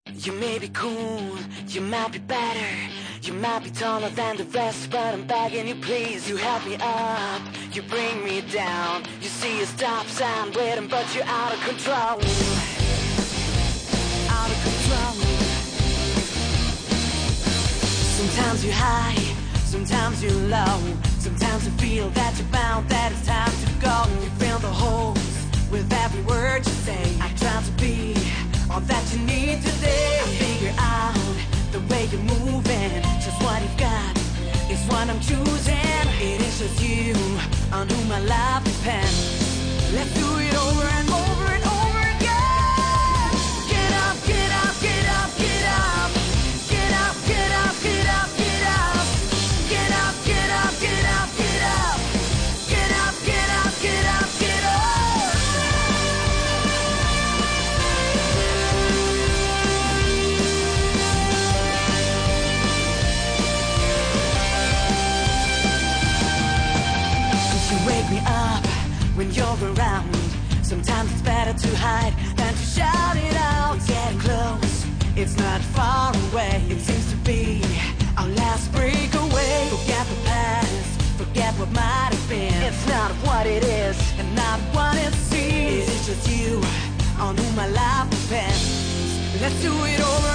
You may be cool, you might be better, you might be taller than the rest, but I'm begging you please. You help me up, you bring me down. You see a stop sign waiting, but you're out of control. Out of control. Sometimes you're high, sometimes you're low. Sometimes you feel that you're bound, that it's time to go. You fill the holes with every word you say. I try to be all that you need today. I figure out the way you're moving. Just what you've got is what I'm choosing. It is just you on whom my life depends. Let's do it over and over and over again. Get up, get up, get up, get up. Get up, get up, get up, get up. Get up, get up, get up, get up. Get up, get up, get up, get up. You wake me up when you're around. Sometimes it's better to hide than to shout it out. It's getting close, it's not far away. It seems to be our last breakaway. Forget the past, forget what might have been. It's not what it is, and not what it seems. It is just you on whom my life depends. Let's do it over